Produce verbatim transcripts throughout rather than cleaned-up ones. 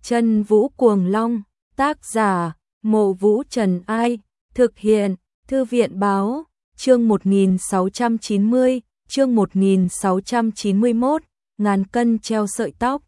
Chân Vũ Cuồng Long, tác giả, Mộ Vũ Trần Ai, thực hiện, Thư viện báo, chương một nghìn sáu trăm chín mươi, chương một nghìn sáu trăm chín mươi mốt, ngàn cân treo sợi tóc.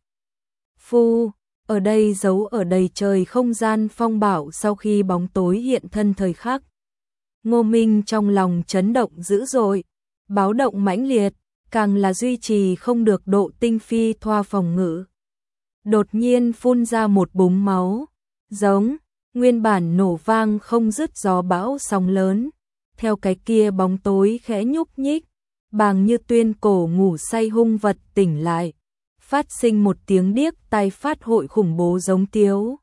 Phu, ở đây giấu ở đầy trời không gian phong bạo sau khi bóng tối hiện thân thời khắc. Ngô Minh trong lòng chấn động dữ dội, báo động mãnh liệt, càng là duy trì không được độ tinh phi thoa phòng ngự. Đột nhiên phun ra một búng máu, giống, nguyên bản nổ vang không dứt gió bão sóng lớn, theo cái kia bóng tối khẽ nhúc nhích, bàng như tuyên cổ ngủ say hung vật tỉnh lại, phát sinh một tiếng điếc tai phát hội khủng bố giống tiếu.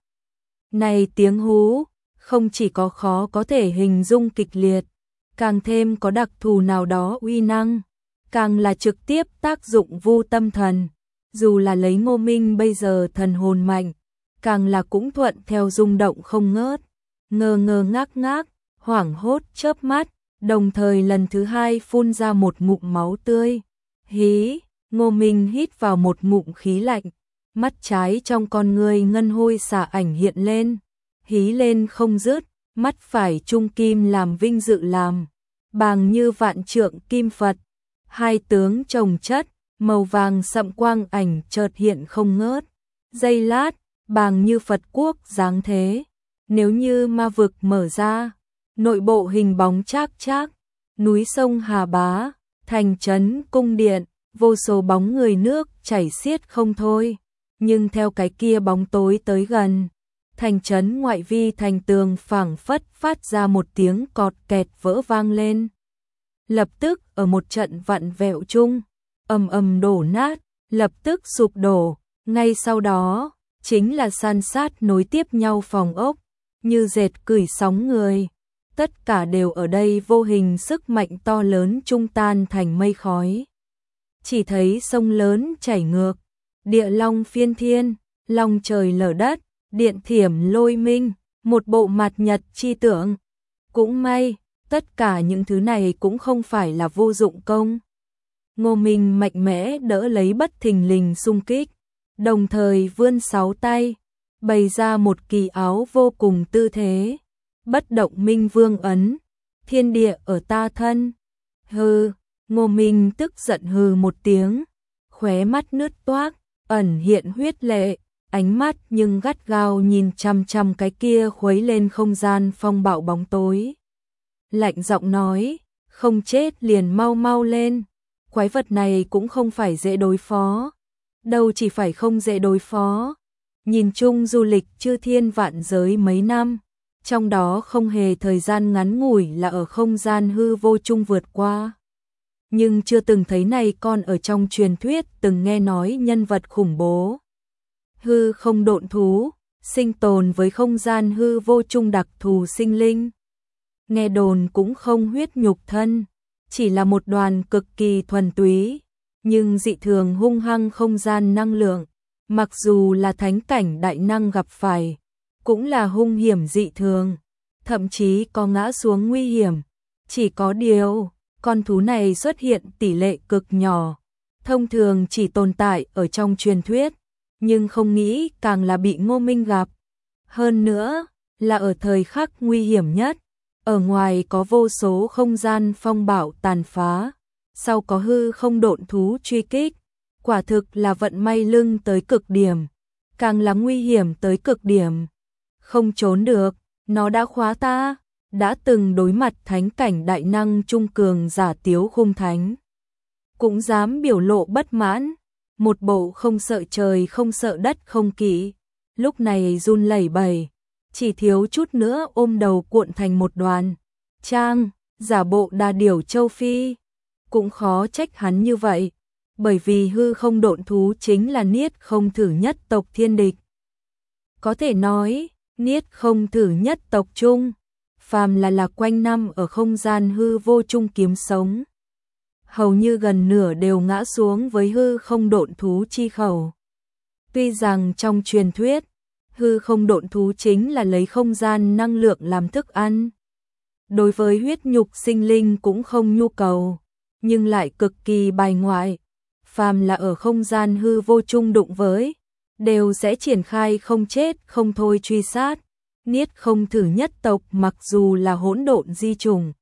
Này tiếng hú, không chỉ có khó có thể hình dung kịch liệt, càng thêm có đặc thù nào đó uy năng, càng là trực tiếp tác dụng vu tâm thần. Dù là lấy Ngô Minh bây giờ thần hồn mạnh, càng là cũng thuận theo rung động không ngớt, ngơ ngơ ngác ngác, hoảng hốt chớp mắt, đồng thời lần thứ hai phun ra một ngụm máu tươi. Hí, Ngô Minh hít vào một ngụm khí lạnh, mắt trái trong con người ngân hôi xả ảnh hiện lên, hí lên không dứt, mắt phải trung kim làm vinh dự làm, bàng như vạn trượng kim Phật, hai tướng chồng chất, màu vàng sậm quang ảnh chợt hiện không ngớt, giây lát, bàng như Phật quốc dáng thế, nếu như ma vực mở ra, nội bộ hình bóng chác chác, núi sông Hà Bá, thành trấn cung điện, vô số bóng người nước chảy xiết không thôi, nhưng theo cái kia bóng tối tới gần, thành trấn ngoại vi thành tường phảng phất phát ra một tiếng cọt kẹt vỡ vang lên. Lập tức ở một trận vặn vẹo chung, ầm ầm đổ nát, lập tức sụp đổ, ngay sau đó, chính là san sát nối tiếp nhau phòng ốc, như dệt cửi sóng người. Tất cả đều ở đây vô hình sức mạnh to lớn trung tan thành mây khói. Chỉ thấy sông lớn chảy ngược, địa long phiên thiên, long trời lở đất, điện thiểm lôi minh, một bộ mặt nhật chi tượng. Cũng may, tất cả những thứ này cũng không phải là vô dụng công. Ngô Minh mạnh mẽ đỡ lấy bất thình lình xung kích, đồng thời vươn sáu tay, bày ra một kỳ áo vô cùng tư thế. Bất động minh vương ấn, thiên địa ở ta thân. Hừ, Ngô Minh tức giận hừ một tiếng, khóe mắt nứt toác, ẩn hiện huyết lệ, ánh mắt nhưng gắt gao nhìn chăm chăm cái kia khuấy lên không gian phong bạo bóng tối. Lạnh giọng nói, không chết liền mau mau lên, quái vật này cũng không phải dễ đối phó, đâu chỉ phải không dễ đối phó. Nhìn chung du lịch chư thiên vạn giới mấy năm, trong đó không hề thời gian ngắn ngủi là ở không gian hư vô chung vượt qua. Nhưng chưa từng thấy này con ở trong truyền thuyết từng nghe nói nhân vật khủng bố. Hư không độn thú, sinh tồn với không gian hư vô chung đặc thù sinh linh. Nghe đồn cũng không huyết nhục thân, chỉ là một đoàn cực kỳ thuần túy, nhưng dị thường hung hăng không gian năng lượng, mặc dù là thánh cảnh đại năng gặp phải, cũng là hung hiểm dị thường, thậm chí có ngã xuống nguy hiểm. Chỉ có điều, con thú này xuất hiện tỷ lệ cực nhỏ, thông thường chỉ tồn tại ở trong truyền thuyết, nhưng không nghĩ càng là bị Ngô Minh gặp. Hơn nữa, là ở thời khắc nguy hiểm nhất, ở ngoài có vô số không gian phong bạo tàn phá, sau có hư không độn thú truy kích, quả thực là vận may lưng tới cực điểm, càng là nguy hiểm tới cực điểm. Không trốn được, nó đã khóa ta, đã từng đối mặt thánh cảnh đại năng trung cường giả Tiếu Khung Thánh. Cũng dám biểu lộ bất mãn, một bộ không sợ trời không sợ đất không kỵ, lúc này run lẩy bẩy, chỉ thiếu chút nữa ôm đầu cuộn thành một đoàn. Trang, giả bộ đà điểu châu Phi, cũng khó trách hắn như vậy, bởi vì hư không độn thú chính là niết không thử nhất tộc thiên địch. Có thể nói, niết không thử nhất tộc chung, phàm là là quanh năm ở không gian hư vô chung kiếm sống, hầu như gần nửa đều ngã xuống với hư không độn thú chi khẩu. Tuy rằng trong truyền thuyết, hư không độn thú chính là lấy không gian năng lượng làm thức ăn, đối với huyết nhục sinh linh cũng không nhu cầu, nhưng lại cực kỳ bài ngoại, phàm là ở không gian hư vô chung đụng với, đều sẽ triển khai không chết không thôi truy sát. Niết không thử nhất tộc mặc dù là hỗn độn di chủng,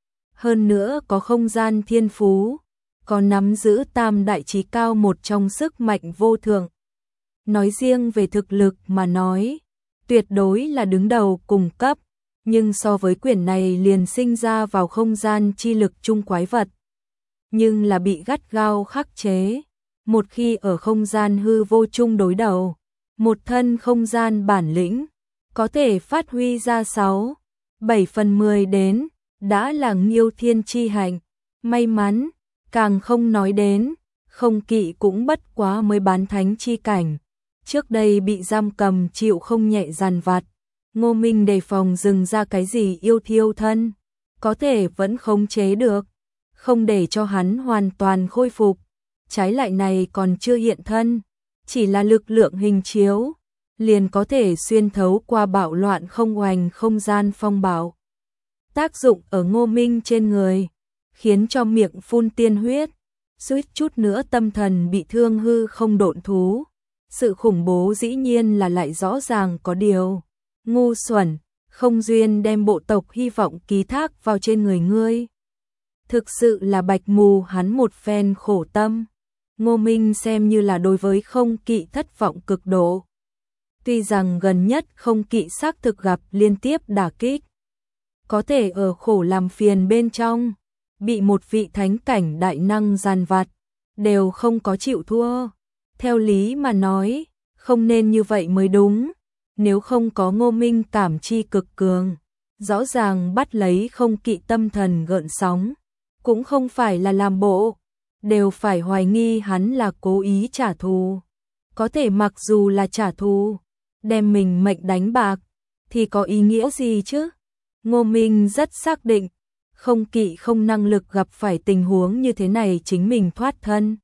hơn nữa có không gian thiên phú, có nắm giữ tam đại chí cao một trong sức mạnh vô thượng. Nói riêng về thực lực mà nói, tuyệt đối là đứng đầu cùng cấp, nhưng so với quyển này liền sinh ra vào không gian chi lực chung quái vật, nhưng là bị gắt gao khắc chế. Một khi ở không gian hư vô chung đối đầu, một thân không gian bản lĩnh có thể phát huy ra sáu, bảy phần mười đến, đã là nghiêu thiên chi hạnh. May mắn, càng không nói đến, không kỵ cũng bất quá mới bán thánh chi cảnh. Trước đây bị giam cầm chịu không nhẹ dằn vặt, Ngô Minh đề phòng dừng ra cái gì yêu thiêu thân, có thể vẫn khống chế được, không để cho hắn hoàn toàn khôi phục. Trái lại này còn chưa hiện thân, chỉ là lực lượng hình chiếu, liền có thể xuyên thấu qua bạo loạn không oanh không gian phong bạo. Tác dụng ở Ngô Minh trên người, khiến cho miệng phun tiên huyết, suýt chút nữa tâm thần bị thương hư không độn thú. Sự khủng bố dĩ nhiên là lại rõ ràng có điều. Ngu xuẩn, không duyên đem bộ tộc hy vọng ký thác vào trên người ngươi. Thực sự là bạch mù hắn một phen khổ tâm. Ngô Minh xem như là đối với không kỵ thất vọng cực độ. Tuy rằng gần nhất không kỵ xác thực gặp liên tiếp đả kích, có thể ở khổ làm phiền bên trong, bị một vị thánh cảnh đại năng giàn vặt, đều không có chịu thua. Theo lý mà nói, không nên như vậy mới đúng, nếu không có Ngô Minh cảm chi cực cường, rõ ràng bắt lấy không kỵ tâm thần gợn sóng, cũng không phải là làm bộ, đều phải hoài nghi hắn là cố ý trả thù. Có thể mặc dù là trả thù, đem mình mệnh đánh bạc, thì có ý nghĩa gì chứ? Ngô Minh rất xác định, không kỵ không năng lực gặp phải tình huống như thế này chính mình thoát thân.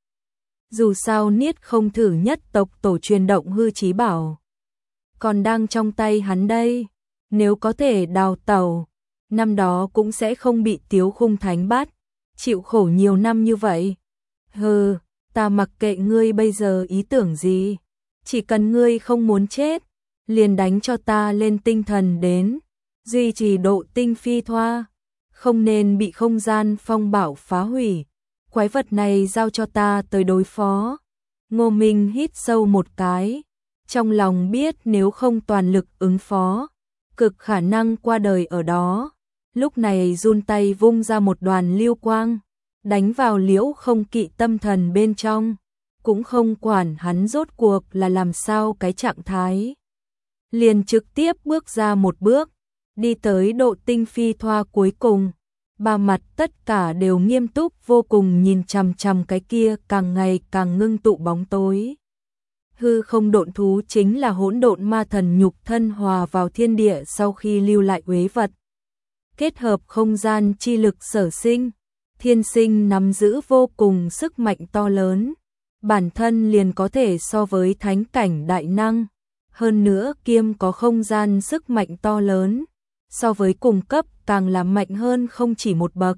Dù sao Niết không thử nhất tộc tổ truyền động hư chí bảo, còn đang trong tay hắn đây, nếu có thể đào tẩu, năm đó cũng sẽ không bị Tiếu Khung Thánh bắt, chịu khổ nhiều năm như vậy. Hừ, ta mặc kệ ngươi bây giờ ý tưởng gì, chỉ cần ngươi không muốn chết, liền đánh cho ta lên tinh thần đến, duy trì độ tinh phi thoa, không nên bị không gian phong bạo phá hủy. Quái vật này giao cho ta tới đối phó. Ngô Minh hít sâu một cái, trong lòng biết nếu không toàn lực ứng phó, cực khả năng qua đời ở đó. Lúc này run tay vung ra một đoàn lưu quang, đánh vào Liễu Không Kỵ tâm thần bên trong, cũng không quản hắn rốt cuộc là làm sao cái trạng thái. Liền trực tiếp bước ra một bước, đi tới độ tinh phi thoa cuối cùng. Ba mặt tất cả đều nghiêm túc vô cùng nhìn chằm chằm cái kia càng ngày càng ngưng tụ bóng tối. Hư không độn thú chính là hỗn độn ma thần nhục thân hòa vào thiên địa sau khi lưu lại uế vật. Kết hợp không gian chi lực sở sinh, thiên sinh nắm giữ vô cùng sức mạnh to lớn. Bản thân liền có thể so với thánh cảnh đại năng, hơn nữa kiêm có không gian sức mạnh to lớn. So với cùng cấp càng là mạnh hơn không chỉ một bậc.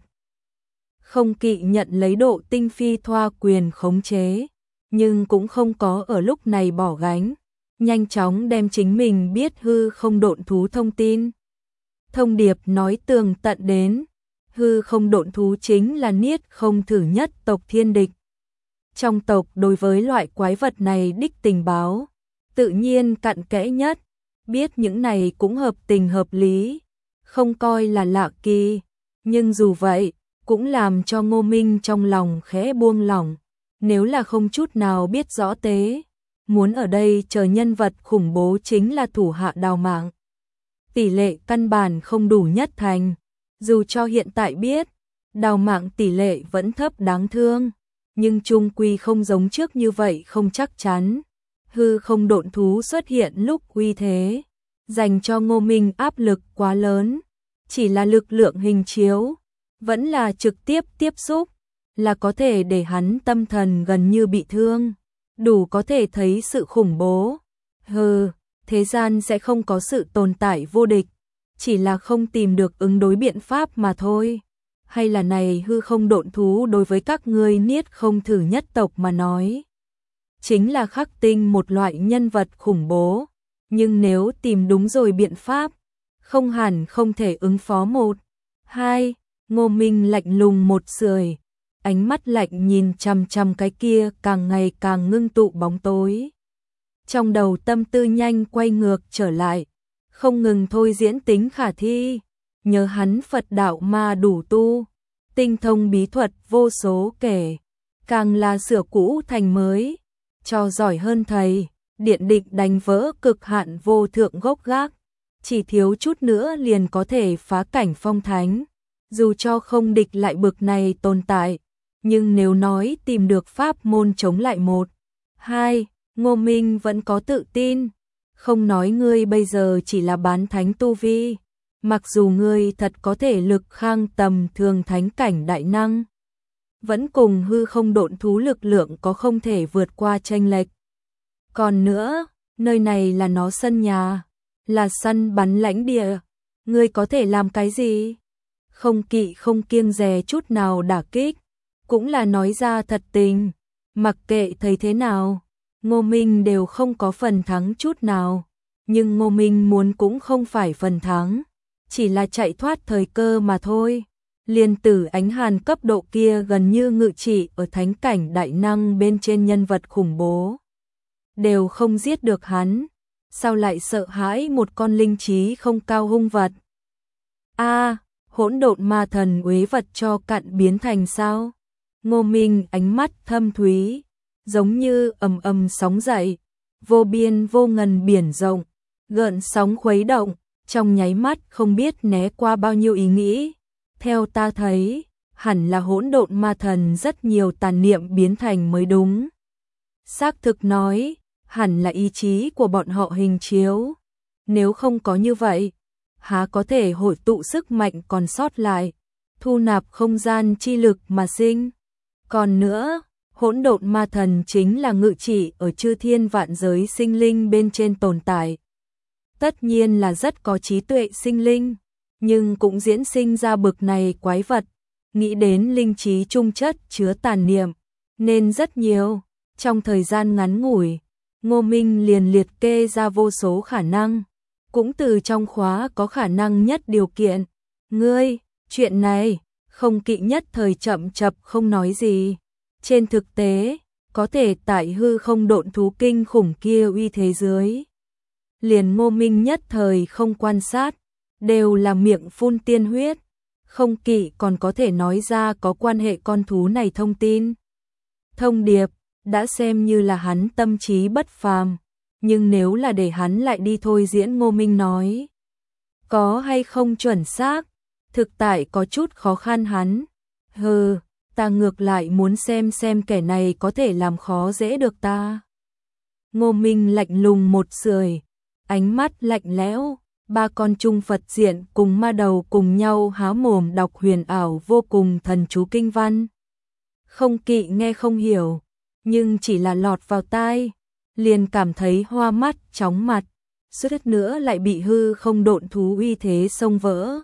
Không kỵ nhận lấy độ tinh phi thoa quyền khống chế, nhưng cũng không có ở lúc này bỏ gánh, nhanh chóng đem chính mình biết hư không độn thú thông tin. Thông điệp nói tường tận đến, hư không độn thú chính là Niết không thử nhất tộc thiên địch. Trong tộc đối với loại quái vật này đích tình báo, tự nhiên cặn kẽ nhất. Biết những này cũng hợp tình hợp lý, không coi là lạ kỳ, nhưng dù vậy, cũng làm cho Ngô Minh trong lòng khẽ buông lỏng. Nếu là không chút nào biết rõ tế, muốn ở đây chờ nhân vật khủng bố chính là thủ hạ đào mạng. Tỷ lệ căn bản không đủ nhất thành, dù cho hiện tại biết, đào mạng tỷ lệ vẫn thấp đáng thương, nhưng chung quy không giống trước như vậy không chắc chắn. Hư không độn thú xuất hiện lúc uy thế, dành cho Ngô Minh áp lực quá lớn, chỉ là lực lượng hình chiếu, vẫn là trực tiếp tiếp xúc, là có thể để hắn tâm thần gần như bị thương, đủ có thể thấy sự khủng bố. Hừ, thế gian sẽ không có sự tồn tại vô địch, chỉ là không tìm được ứng đối biện pháp mà thôi. Hay là này hư không độn thú đối với các ngươi Niết không thử nhất tộc mà nói, chính là khắc tinh một loại nhân vật khủng bố, nhưng nếu tìm đúng rồi biện pháp, không hẳn không thể ứng phó một. Hai, Ngô Minh lạnh lùng một sưởi, ánh mắt lạnh nhìn chằm chằm cái kia càng ngày càng ngưng tụ bóng tối. Trong đầu tâm tư nhanh quay ngược trở lại, không ngừng thôi diễn tính khả thi, nhớ hắn Phật đạo ma đủ tu, tinh thông bí thuật vô số kể, càng là sửa cũ thành mới, cho giỏi hơn thầy, điện định đánh vỡ cực hạn vô thượng gốc gác, chỉ thiếu chút nữa liền có thể phá cảnh phong thánh, dù cho không địch lại bực này tồn tại, nhưng nếu nói tìm được pháp môn chống lại một, hai, Ngô Minh vẫn có tự tin, không nói ngươi bây giờ chỉ là bán thánh tu vi, mặc dù ngươi thật có thể lực khang tầm thường thánh cảnh đại năng, vẫn cùng hư không độn thú lực lượng có không thể vượt qua chênh lệch. Còn nữa, nơi này là nó sân nhà, là săn bắn lãnh địa, ngươi có thể làm cái gì? Không kỵ không kiêng dè chút nào đả kích, cũng là nói ra thật tình, mặc kệ thấy thế nào, Ngô Minh đều không có phần thắng chút nào, nhưng Ngô Minh muốn cũng không phải phần thắng, chỉ là chạy thoát thời cơ mà thôi. Liên tử ánh hàn cấp độ kia gần như ngự trị ở thánh cảnh đại năng bên trên nhân vật khủng bố, đều không giết được hắn, sao lại sợ hãi một con linh trí không cao hung vật? A, à, hỗn độn ma thần uế vật cho cặn biến thành sao? Ngô Minh ánh mắt thâm thúy, giống như ầm ầm sóng dậy, vô biên vô ngần biển rộng, gợn sóng khuấy động, trong nháy mắt không biết né qua bao nhiêu ý nghĩ. Theo ta thấy, hẳn là hỗn độn ma thần rất nhiều tàn niệm biến thành mới đúng. Xác thực nói, hẳn là ý chí của bọn họ hình chiếu. Nếu không có như vậy, há có thể hội tụ sức mạnh còn sót lại, thu nạp không gian chi lực mà sinh. Còn nữa, hỗn độn ma thần chính là ngự trị ở chư thiên vạn giới sinh linh bên trên tồn tại. Tất nhiên là rất có trí tuệ sinh linh, nhưng cũng diễn sinh ra bực này quái vật, nghĩ đến linh trí trung chất chứa tàn niệm, nên rất nhiều. Trong thời gian ngắn ngủi, Ngô Minh liền liệt kê ra vô số khả năng, cũng từ trong khóa có khả năng nhất điều kiện. Ngươi, chuyện này, không kỵ nhất thời chậm chập không nói gì. Trên thực tế, có thể tại hư không độn thú kinh khủng kia uy thế dưới. Liền Ngô Minh nhất thời không quan sát, đều là miệng phun tiên huyết, không kỵ còn có thể nói ra có quan hệ con thú này thông tin. Thông điệp, đã xem như là hắn tâm trí bất phàm, nhưng nếu là để hắn lại đi thôi diễn Ngô Minh nói, có hay không chuẩn xác, thực tại có chút khó khăn hắn. Hừ, ta ngược lại muốn xem xem kẻ này có thể làm khó dễ được ta. Ngô Minh lạnh lùng một sưởi, ánh mắt lạnh lẽo. Ba con trung Phật diện cùng ma đầu cùng nhau há mồm đọc huyền ảo vô cùng thần chú kinh văn. Không kỵ nghe không hiểu, nhưng chỉ là lọt vào tai, liền cảm thấy hoa mắt, chóng mặt, suýt nữa lại bị hư không độn thú uy thế xông vỡ.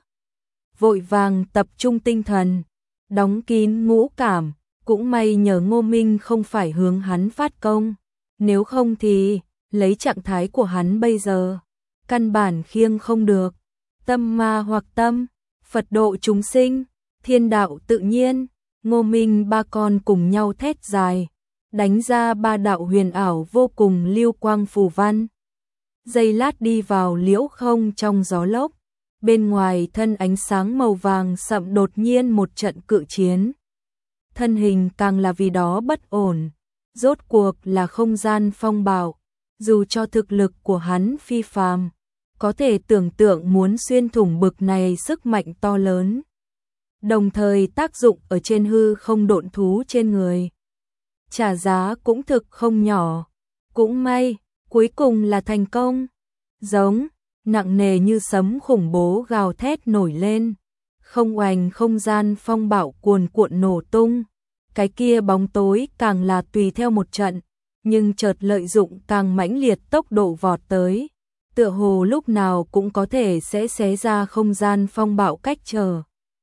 Vội vàng tập trung tinh thần, đóng kín ngũ cảm, cũng may nhờ Ngô Minh không phải hướng hắn phát công, nếu không thì lấy trạng thái của hắn bây giờ, căn bản khiêng không được. Tâm ma hoặc tâm, Phật độ chúng sinh, thiên đạo tự nhiên, Ngô Minh ba con cùng nhau thét dài, đánh ra ba đạo huyền ảo vô cùng lưu quang phù văn. Giây lát đi vào liễu không trong gió lốc, bên ngoài thân ánh sáng màu vàng sậm đột nhiên một trận cự chiến. Thân hình càng là vì đó bất ổn, rốt cuộc là không gian phong bạo, dù cho thực lực của hắn phi phàm, có thể tưởng tượng muốn xuyên thủng bực này sức mạnh to lớn. Đồng thời tác dụng ở trên hư không độn thú trên người. Trả giá cũng thực không nhỏ. Cũng may, cuối cùng là thành công. Giống, nặng nề như sấm khủng bố gào thét nổi lên. Không oành không gian phong bạo cuồn cuộn nổ tung. Cái kia bóng tối càng là tùy theo một trận, nhưng chợt lợi dụng càng mãnh liệt tốc độ vọt tới. Tựa hồ lúc nào cũng có thể sẽ xé ra không gian phong bạo cách trở.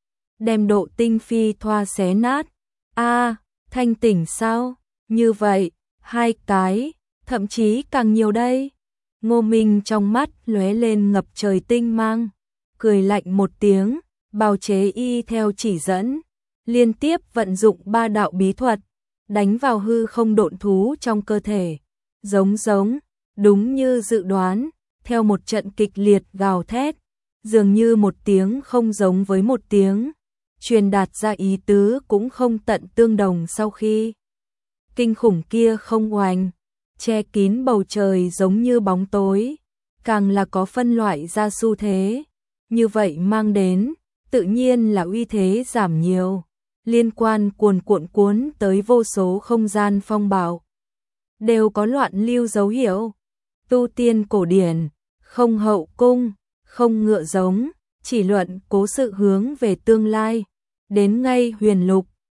Đem độ tinh phi thoa xé nát. A, thanh tỉnh sao? Như vậy, Hai cái, thậm chí càng nhiều đây. Ngô Minh trong mắt lóe lên ngập trời tinh mang, cười lạnh một tiếng, bào chế y theo chỉ dẫn, liên tiếp vận dụng ba đạo bí thuật, đánh vào hư không độn thú trong cơ thể. Giống giống, đúng như dự đoán, theo một trận kịch liệt gào thét, dường như một tiếng không giống với một tiếng, truyền đạt ra ý tứ cũng không tận tương đồng. Sau khi kinh khủng kia không oanh, che kín bầu trời giống như bóng tối, càng là có phân loại ra xu thế, như vậy mang đến, tự nhiên là uy thế giảm nhiều, liên quan cuồn cuộn cuốn tới vô số không gian phong bạo, đều có loạn lưu dấu hiệu. Tu tiên cổ điển, không hậu cung, không ngựa giống, chỉ luận cố sự hướng về tương lai, đến ngay huyền lục,